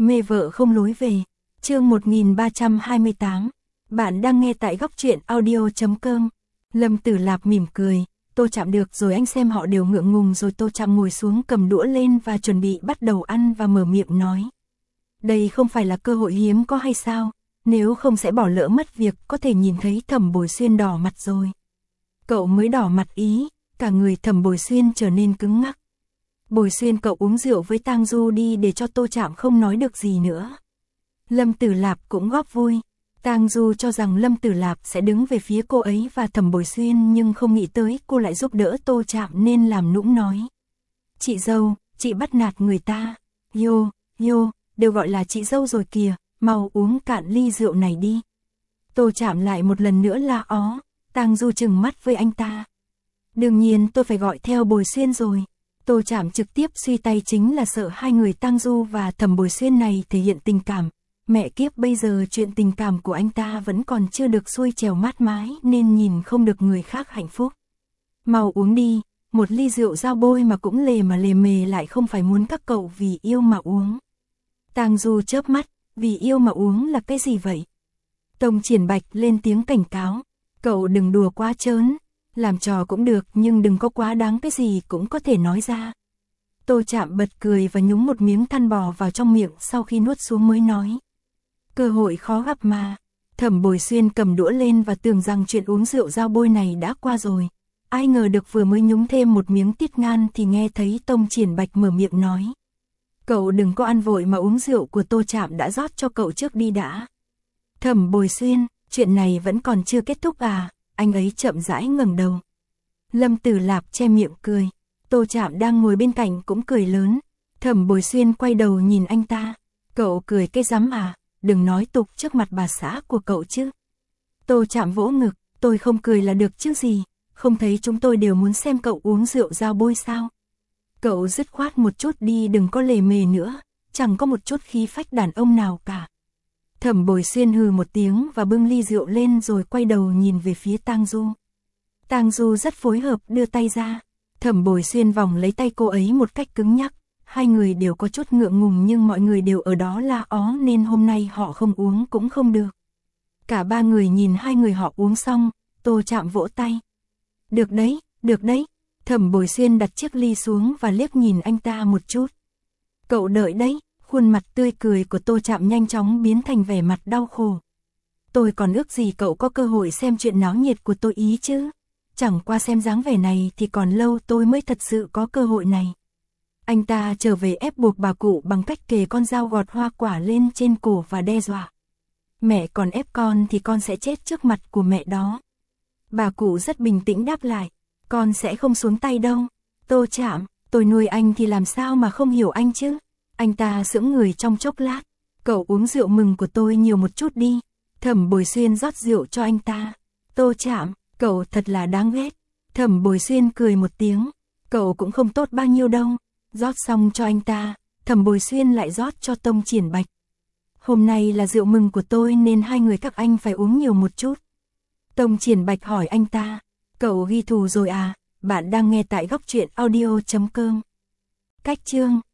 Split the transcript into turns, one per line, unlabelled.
Mê vợ không lối về. Chương 1328. Bạn đang nghe tại góc truyện audio.com. Lâm Tử Lạp mỉm cười, Tô Trạm được rồi, anh xem họ đều ngượng ngùng rồi. Tô Trạm ngồi xuống cầm đũa lên và chuẩn bị bắt đầu ăn và mở miệng nói. Đây không phải là cơ hội hiếm có hay sao, nếu không sẽ bỏ lỡ mất việc có thể nhìn thấy Thẩm Bồi Xuyên đỏ mặt rồi. Cậu mới đỏ mặt ý, cả người Thẩm Bồi Xuyên trở nên cứng ngắc. Bồi Xuyên, cậu uống rượu với Tang Du đi để cho Tô Trạm không nói được gì nữa. Lâm Tử Lạp cũng góp vui. Tang Du cho rằng Lâm Tử Lạp sẽ đứng về phía cô ấy và Thẩm Bồi Xuyên, nhưng không nghĩ tới cô lại giúp đỡ Tô Trạm nên làm nũng nói. Chị dâu, chị bắt nạt người ta. Yo, đều gọi là chị dâu rồi kìa, mau uống cạn ly rượu này đi. Tô Trạm lại một lần nữa la ó. Tang Du trừng mắt với anh ta. Đương nhiên tôi phải gọi theo Bồi Xuyên rồi. Tô Trạm trực tiếp suy tay chính là sợ hai người Tang Du và Thẩm Bồi Xuyên này thể hiện tình cảm. Mẹ kiếp, bây giờ chuyện tình cảm của anh ta vẫn còn chưa được xuôi chèo mát mái nên nhìn không được người khác hạnh phúc. Mau uống đi, một ly rượu dao bôi mà cũng lề mề lại không phải muốn các cậu vì yêu mà uống. Tang Du chớp mắt, vì yêu mà uống là cái gì vậy? Tông Triển Bạch lên tiếng cảnh cáo, cậu đừng đùa quá trớn, làm trò cũng được nhưng đừng có quá đáng, cái gì cũng có thể nói ra. Tô Trạm bật cười và nhúng một miếng than bò vào trong miệng, sau khi nuốt xuống mới nói. Cơ hội khó gặp mà. Thẩm Bồi Xuyên cầm đũa lên và tưởng rằng chuyện uống rượu dao bôi này đã qua rồi. Ai ngờ được vừa mới nhúng thêm một miếng tiết ngan thì nghe thấy Tông Triển Bạch mở miệng nói. Cậu đừng có ăn vội mà uống rượu của Tô Trạm đã rót cho cậu trước đi đã. Thẩm Bồi Xuyên, chuyện này vẫn còn chưa kết thúc à? Anh ấy chậm rãi ngẩng đầu. Lâm Tử Lạp che miệng cười. Tô Trạm đang ngồi bên cạnh cũng cười lớn. Thẩm Bồi Xuyên quay đầu nhìn anh ta. Cậu cười cái rắm à? Đừng nói tục trước mặt bà xã của cậu chứ. Tô Trạm vỗ ngực. Tôi không cười là được chứ gì. Không thấy chúng tôi đều muốn xem cậu uống rượu dao bôi sao? Cậu dứt khoát một chút đi, đừng có lề mề nữa. Chẳng có một chút khí phách đàn ông nào cả. Thẩm Bồi Xuyên hừ một tiếng và bưng ly rượu lên rồi quay đầu nhìn về phía Tang Du. Tang Du rất phối hợp đưa tay ra. Thẩm Bồi Xuyên vòng lấy tay cô ấy một cách cứng nhắc. Hai người đều có chút ngượng ngùng nhưng mọi người đều ở đó la ó nên hôm nay họ không uống cũng không được. Cả ba người nhìn hai người họ uống xong, Tô Trạm vỗ tay. Được đấy. Thẩm Bồi Xuyên đặt chiếc ly xuống và liếc nhìn anh ta một chút. Cậu đợi đấy. Khuôn mặt tươi cười của Tô Trạm nhanh chóng biến thành vẻ mặt đau khổ. Tôi còn ước gì cậu có cơ hội xem chuyện náo nhiệt của tôi ý chứ. Chẳng qua xem dáng vẻ này thì còn lâu tôi mới thật sự có cơ hội này. Anh ta trở về ép buộc bà cụ bằng cách kề con dao gọt hoa quả lên trên cổ và đe dọa. Mẹ còn ép con thì con sẽ chết trước mặt của mẹ đó. Bà cụ rất bình tĩnh đáp lại. Con sẽ không xuống tay đâu. Tô Trạm, tôi nuôi anh thì làm sao mà không hiểu anh chứ. Anh ta sững người trong chốc lát. Cậu uống rượu mừng của tôi nhiều một chút đi. Thẩm Bồi Xuyên rót rượu cho anh ta. Tô Trạm, cậu thật là đáng ghét. Thẩm Bồi Xuyên cười một tiếng. Cậu cũng không tốt bao nhiêu đâu. Rót xong cho anh ta, Thẩm Bồi Xuyên lại rót cho Tông Triển Bạch. Hôm nay là rượu mừng của tôi nên hai người các anh phải uống nhiều một chút. Tông Triển Bạch hỏi anh ta. Cậu ghi thù rồi à? Bạn đang nghe tại góc truyện audio.com. Cách chương